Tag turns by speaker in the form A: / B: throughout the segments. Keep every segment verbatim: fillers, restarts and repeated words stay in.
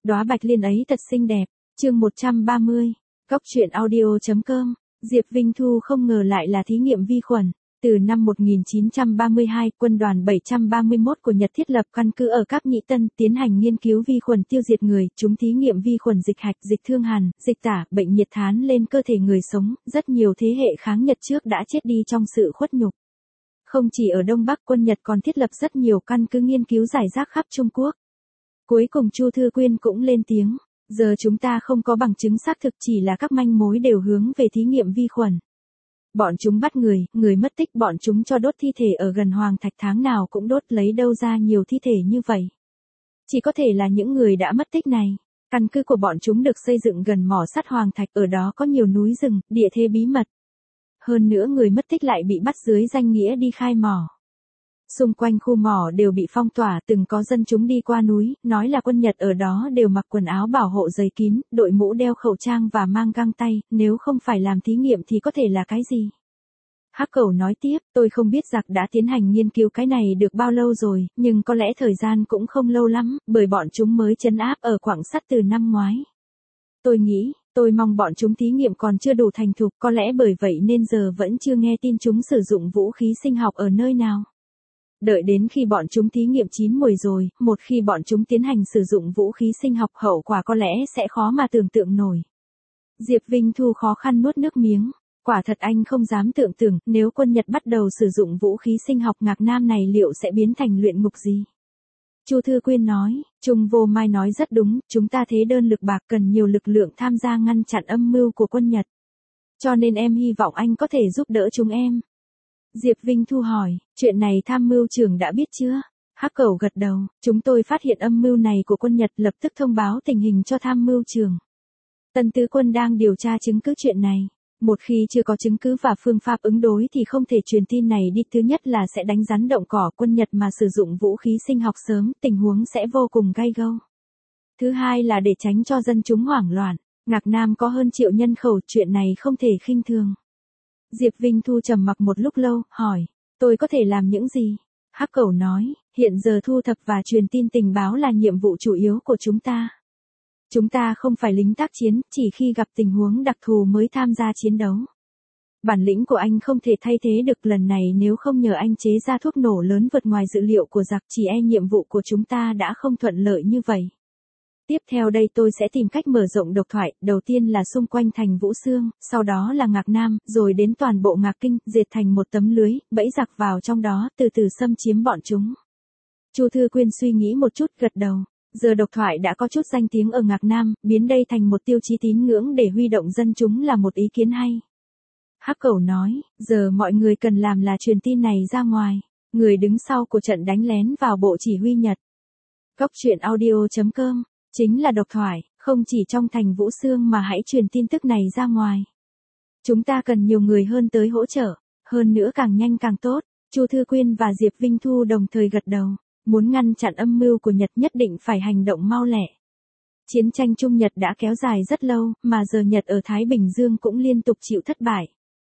A: Đóa bạch liên ấy thật xinh đẹp. Chương một trăm ba mươi. Góc truyện audio chấm com. Diệp Vinh Thu không ngờ lại là thí nghiệm vi khuẩn. Từ năm một nghìn chín trăm ba mươi hai, quân đoàn bảy trăm ba mươi mốt của Nhật thiết lập căn cứ ở Cáp Nhĩ Tân, tiến hành nghiên cứu vi khuẩn tiêu diệt người, chúng thí nghiệm vi khuẩn dịch hạch, dịch thương hàn, dịch tả, bệnh nhiệt thán lên cơ thể người sống, rất nhiều thế hệ kháng Nhật trước đã chết đi trong sự khuất nhục. Không chỉ ở Đông Bắc, quân Nhật còn thiết lập rất nhiều căn cứ nghiên cứu rải rác khắp Trung Quốc. Cuối cùng Chu Thư Quyên cũng lên tiếng, giờ chúng ta không có bằng chứng xác thực, chỉ là các manh mối đều hướng về thí nghiệm vi khuẩn. Bọn chúng bắt người, người mất tích, bọn chúng cho đốt thi thể ở gần Hoàng Thạch, tháng nào cũng đốt, lấy đâu ra nhiều thi thể như vậy. Chỉ có thể là những người đã mất tích này. Căn cứ của bọn chúng được xây dựng gần mỏ sắt Hoàng Thạch, ở đó có nhiều núi rừng, địa thế bí mật. Hơn nữa người mất tích lại bị bắt dưới danh nghĩa đi khai mỏ. Xung quanh khu mỏ đều bị phong tỏa, từng có dân chúng đi qua núi, nói là quân Nhật ở đó đều mặc quần áo bảo hộ dày kín, đội mũ, đeo khẩu trang và mang găng tay, nếu không phải làm thí nghiệm thì có thể là cái gì? Hắc Cẩu nói tiếp, tôi không biết giặc đã tiến hành nghiên cứu cái này được bao lâu rồi, nhưng có lẽ thời gian cũng không lâu lắm, bởi bọn chúng mới trấn áp ở quặng sắt từ năm ngoái. Tôi nghĩ, tôi mong bọn chúng thí nghiệm còn chưa đủ thành thục, có lẽ bởi vậy nên giờ vẫn chưa nghe tin chúng sử dụng vũ khí sinh học ở nơi nào. Đợi đến khi bọn chúng thí nghiệm chín mùi rồi, một khi bọn chúng tiến hành sử dụng vũ khí sinh học, hậu quả có lẽ sẽ khó mà tưởng tượng nổi. Diệp Vinh Thu khó khăn nuốt nước miếng. Quả thật anh không dám tưởng tượng, nếu quân Nhật bắt đầu sử dụng vũ khí sinh học, Ngạc Nam này liệu sẽ biến thành luyện ngục gì? Chu Thư Quyên nói, Trung Vô Mai nói rất đúng, chúng ta thế đơn lực bạc, cần nhiều lực lượng tham gia ngăn chặn âm mưu của quân Nhật. Cho nên em hy vọng anh có thể giúp đỡ chúng em. Diệp Vinh Thu hỏi, chuyện này tham mưu trưởng đã biết chưa? Hắc Cẩu gật đầu, chúng tôi phát hiện âm mưu này của quân Nhật, lập tức thông báo tình hình cho tham mưu trưởng. Tân Tứ Quân đang điều tra chứng cứ chuyện này. Một khi chưa có chứng cứ và phương pháp ứng đối thì không thể truyền tin này đi, thứ nhất là sẽ đánh rắn động cỏ, quân Nhật mà sử dụng vũ khí sinh học sớm, tình huống sẽ vô cùng gay go. Thứ hai là để tránh cho dân chúng hoảng loạn, Ngạc Nam có hơn triệu nhân khẩu, chuyện này không thể khinh thường. Diệp Vinh Thu trầm mặc một lúc lâu, hỏi, tôi có thể làm những gì? Hắc Cẩu nói, hiện giờ thu thập và truyền tin tình báo là nhiệm vụ chủ yếu của chúng ta. Chúng ta không phải lính tác chiến, chỉ khi gặp tình huống đặc thù mới tham gia chiến đấu. Bản lĩnh của anh không thể thay thế được, lần này nếu không nhờ anh chế ra thuốc nổ lớn vượt ngoài dự liệu của giặc, chỉ e nhiệm vụ của chúng ta đã không thuận lợi như vậy. Tiếp theo đây tôi sẽ tìm cách mở rộng độc thoại, đầu tiên là xung quanh thành Vũ Xương, sau đó là Ngạc Nam, rồi đến toàn bộ Ngạc Kinh, dệt thành một tấm lưới, bẫy giặc vào trong đó, từ từ xâm chiếm bọn chúng. Chu Thư Quyên suy nghĩ một chút, gật đầu. Giờ độc thoại đã có chút danh tiếng ở Ngạc Nam, biến đây thành một tiêu chí tín ngưỡng để huy động dân chúng là một ý kiến hay. Hắc Cẩu nói, giờ mọi người cần làm là truyền tin này ra ngoài, người đứng sau của trận đánh lén vào bộ chỉ huy Nhật. Góc truyện audio chấm com, chính là độc thoại, không chỉ trong thành Vũ Xương mà hãy truyền tin tức này ra ngoài. Chúng ta cần nhiều người hơn tới hỗ trợ, hơn nữa càng nhanh càng tốt. Chu Thư Quyên và Diệp Vinh Thu đồng thời gật đầu. Muốn ngăn chặn âm mưu của Nhật nhất định phải hành động mau lẹ. Chiến tranh Trung Nhật đã kéo dài rất lâu, mà giờ Nhật ở Thái Bình Dương cũng liên tục chịu thất bại.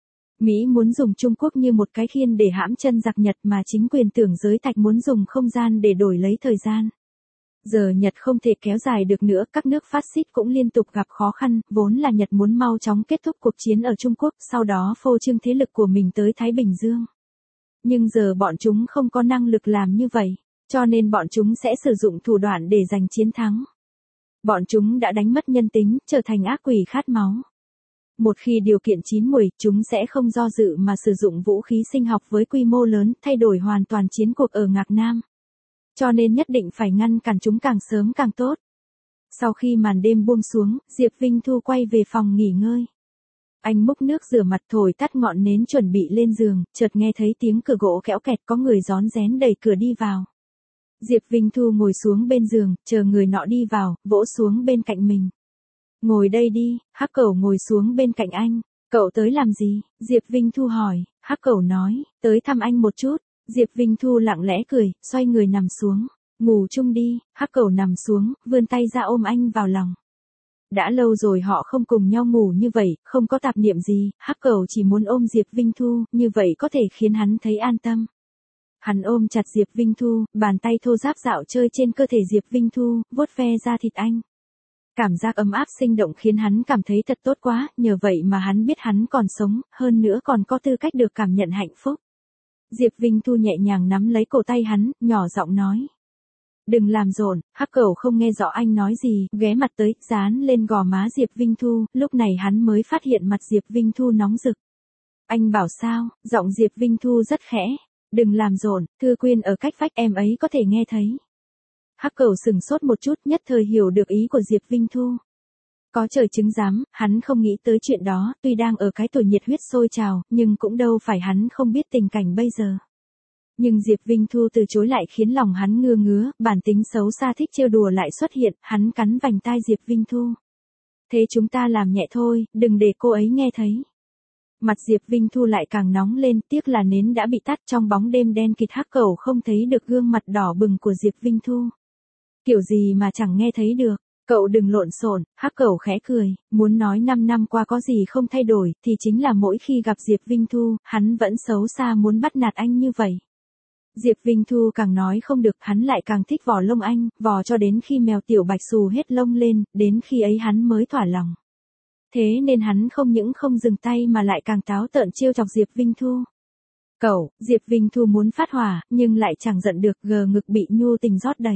A: Mỹ muốn dùng Trung Quốc như một cái khiên để hãm chân giặc Nhật, mà chính quyền tưởng giới Thạch muốn dùng không gian để đổi lấy thời gian. Giờ Nhật không thể kéo dài được nữa, các nước phát xít cũng liên tục gặp khó khăn, vốn là Nhật muốn mau chóng kết thúc cuộc chiến ở Trung Quốc, sau đó phô trương thế lực của mình tới Thái Bình Dương. Nhưng giờ bọn chúng không có năng lực làm như vậy. Cho nên bọn chúng sẽ sử dụng thủ đoạn để giành chiến thắng. Bọn chúng đã đánh mất nhân tính, trở thành ác quỷ khát máu. Một khi điều kiện chín muồi, chúng sẽ không do dự mà sử dụng vũ khí sinh học với quy mô lớn, thay đổi hoàn toàn chiến cuộc ở Ngạc Nam. Cho nên nhất định phải ngăn cản chúng càng sớm càng tốt. Sau khi màn đêm buông xuống, Diệp Vinh Thu quay về phòng nghỉ ngơi. Anh múc nước rửa mặt, thổi tắt ngọn nến chuẩn bị lên giường, chợt nghe thấy tiếng cửa gỗ kéo kẹt, có người rón rén đẩy cửa đi vào. Diệp Vinh Thu ngồi xuống bên giường, chờ người nọ đi vào, vỗ xuống bên cạnh mình. Ngồi đây đi. Hắc Cẩu ngồi xuống bên cạnh anh. Cậu tới làm gì? Diệp Vinh Thu hỏi. Hắc Cẩu nói, tới thăm anh một chút. Diệp Vinh Thu lặng lẽ cười, xoay người nằm xuống. Ngủ chung đi. Hắc Cẩu nằm xuống, vươn tay ra ôm anh vào lòng. Đã lâu rồi họ không cùng nhau ngủ như vậy, không có tạp niệm gì, Hắc Cẩu chỉ muốn ôm Diệp Vinh Thu, như vậy có thể khiến hắn thấy an tâm. Hắn ôm chặt Diệp Vinh Thu, bàn tay thô ráp dạo chơi trên cơ thể Diệp Vinh Thu, vuốt ve da thịt anh. Cảm giác ấm áp sinh động khiến hắn cảm thấy thật tốt quá, nhờ vậy mà hắn biết hắn còn sống, hơn nữa còn có tư cách được cảm nhận hạnh phúc. Diệp Vinh Thu nhẹ nhàng nắm lấy cổ tay hắn, nhỏ giọng nói. Đừng làm rộn, hắc cẩu không nghe rõ anh nói gì, ghé mặt tới, dán lên gò má Diệp Vinh Thu, lúc này hắn mới phát hiện mặt Diệp Vinh Thu nóng rực. Anh bảo sao, giọng Diệp Vinh Thu rất khẽ. Đừng làm rộn, Thư Quyên ở cách vách em ấy có thể nghe thấy. Hắc cẩu sừng sốt một chút, nhất thời hiểu được ý của Diệp Vinh Thu. Có trời chứng giám, hắn không nghĩ tới chuyện đó, tuy đang ở cái tuổi nhiệt huyết sôi trào, nhưng cũng đâu phải hắn không biết tình cảnh bây giờ. Nhưng Diệp Vinh Thu từ chối lại khiến lòng hắn ngưa ngứa, bản tính xấu xa thích trêu đùa lại xuất hiện, hắn cắn vành tai Diệp Vinh Thu. Thế chúng ta làm nhẹ thôi, đừng để cô ấy nghe thấy. Mặt Diệp Vinh Thu lại càng nóng lên, tiếc là nến đã bị tắt, trong bóng đêm đen kịt hắc cẩu không thấy được gương mặt đỏ bừng của Diệp Vinh Thu. Kiểu gì mà chẳng nghe thấy được, cậu đừng lộn xộn, hắc cẩu khẽ cười, muốn nói năm năm qua có gì không thay đổi, thì chính là mỗi khi gặp Diệp Vinh Thu, hắn vẫn xấu xa muốn bắt nạt anh như vậy. Diệp Vinh Thu càng nói không được, hắn lại càng thích vò lông anh, vò cho đến khi mèo tiểu bạch xù hết lông lên, đến khi ấy hắn mới thỏa lòng. Thế nên hắn không những không dừng tay mà lại càng táo tợn trêu chọc Diệp Vinh Thu. Cậu, Diệp Vinh Thu muốn phát hỏa, nhưng lại chẳng giận được, gờ ngực bị nhu tình rót đầy.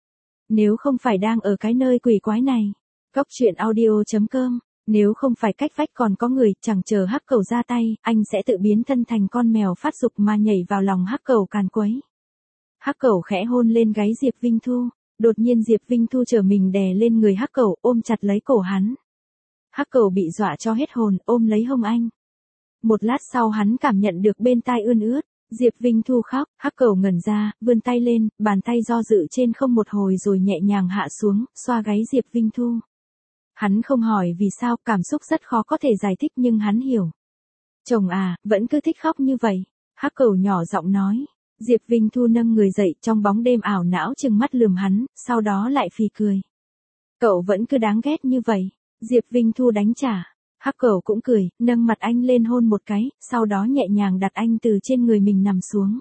A: Nếu không phải đang ở cái nơi quỷ quái này, Cóc truyện audio chấm com, nếu không phải cách vách còn có người, chẳng chờ hắc cẩu ra tay, anh sẽ tự biến thân thành con mèo phát dục mà nhảy vào lòng hắc cẩu càn quấy. Hắc cẩu khẽ hôn lên gáy Diệp Vinh Thu, đột nhiên Diệp Vinh Thu trở mình đè lên người hắc cẩu, ôm chặt lấy cổ hắn. Hắc cẩu bị dọa cho hết hồn, ôm lấy hông anh. Một lát sau hắn cảm nhận được bên tai ươn ướt, Diệp Vinh Thu khóc, hắc cẩu ngẩn ra, vươn tay lên, bàn tay do dự trên không một hồi rồi nhẹ nhàng hạ xuống, xoa gáy Diệp Vinh Thu. Hắn không hỏi vì sao, cảm xúc rất khó có thể giải thích nhưng hắn hiểu. Chồng à, vẫn cứ thích khóc như vậy. Hắc cẩu nhỏ giọng nói. Diệp Vinh Thu nâng người dậy, trong bóng đêm ảo não trừng mắt lườm hắn, sau đó lại phì cười. Cậu vẫn cứ đáng ghét như vậy. Diệp Vinh Thu đánh trả. Hắc cẩu cũng cười, nâng mặt anh lên hôn một cái, sau đó nhẹ nhàng đặt anh từ trên người mình nằm xuống.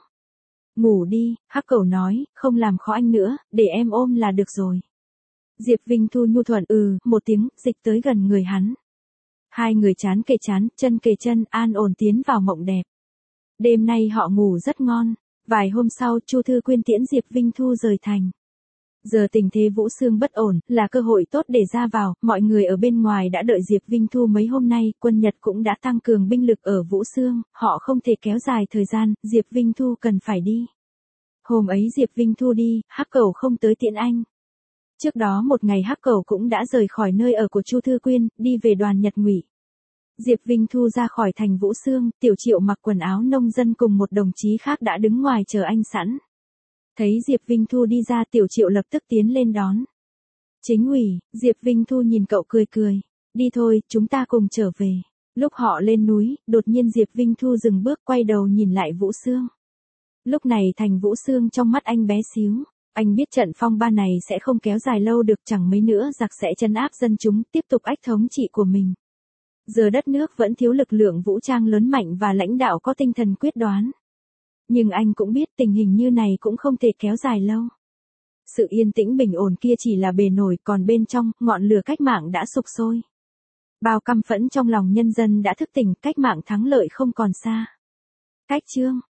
A: Ngủ đi, hắc cẩu nói, không làm khó anh nữa, để em ôm là được rồi. Diệp Vinh Thu nhu thuận ừ, một tiếng, dịch tới gần người hắn. Hai người chán kề chán, chân kề chân, an ổn tiến vào mộng đẹp. Đêm nay họ ngủ rất ngon. Vài hôm sau, Chu Thư Quyên tiễn Diệp Vinh Thu rời thành. Giờ tình thế Vũ Xương bất ổn, là cơ hội tốt để ra vào, mọi người ở bên ngoài đã đợi Diệp Vinh Thu mấy hôm nay, quân Nhật cũng đã tăng cường binh lực ở Vũ Xương, họ không thể kéo dài thời gian, Diệp Vinh Thu cần phải đi. Hôm ấy Diệp Vinh Thu đi, hắc cẩu không tới tiễn anh. Trước đó một ngày hắc cẩu cũng đã rời khỏi nơi ở của Chu Thư Quyên, đi về đoàn Nhật Ngụy. Diệp Vinh Thu ra khỏi thành Vũ Xương, Tiểu Triệu mặc quần áo nông dân cùng một đồng chí khác đã đứng ngoài chờ anh sẵn. Thấy Diệp Vinh Thu đi ra, Tiểu Triệu lập tức tiến lên đón. Chính ủy, Diệp Vinh Thu nhìn cậu cười cười. Đi thôi, chúng ta cùng trở về. Lúc họ lên núi, đột nhiên Diệp Vinh Thu dừng bước, quay đầu nhìn lại Vũ Xương. Lúc này thành Vũ Xương trong mắt anh bé xíu. Anh biết trận phong ba này sẽ không kéo dài lâu được, chẳng mấy nữa giặc sẽ trấn áp dân chúng, tiếp tục ách thống trị của mình. Giờ đất nước vẫn thiếu lực lượng vũ trang lớn mạnh và lãnh đạo có tinh thần quyết đoán. Nhưng anh cũng biết tình hình như này cũng không thể kéo dài lâu. Sự yên tĩnh bình ổn kia chỉ là bề nổi, còn bên trong, ngọn lửa cách mạng đã sục sôi. Bao căm phẫn trong lòng nhân dân đã thức tỉnh, cách mạng thắng lợi không còn xa. Cách chương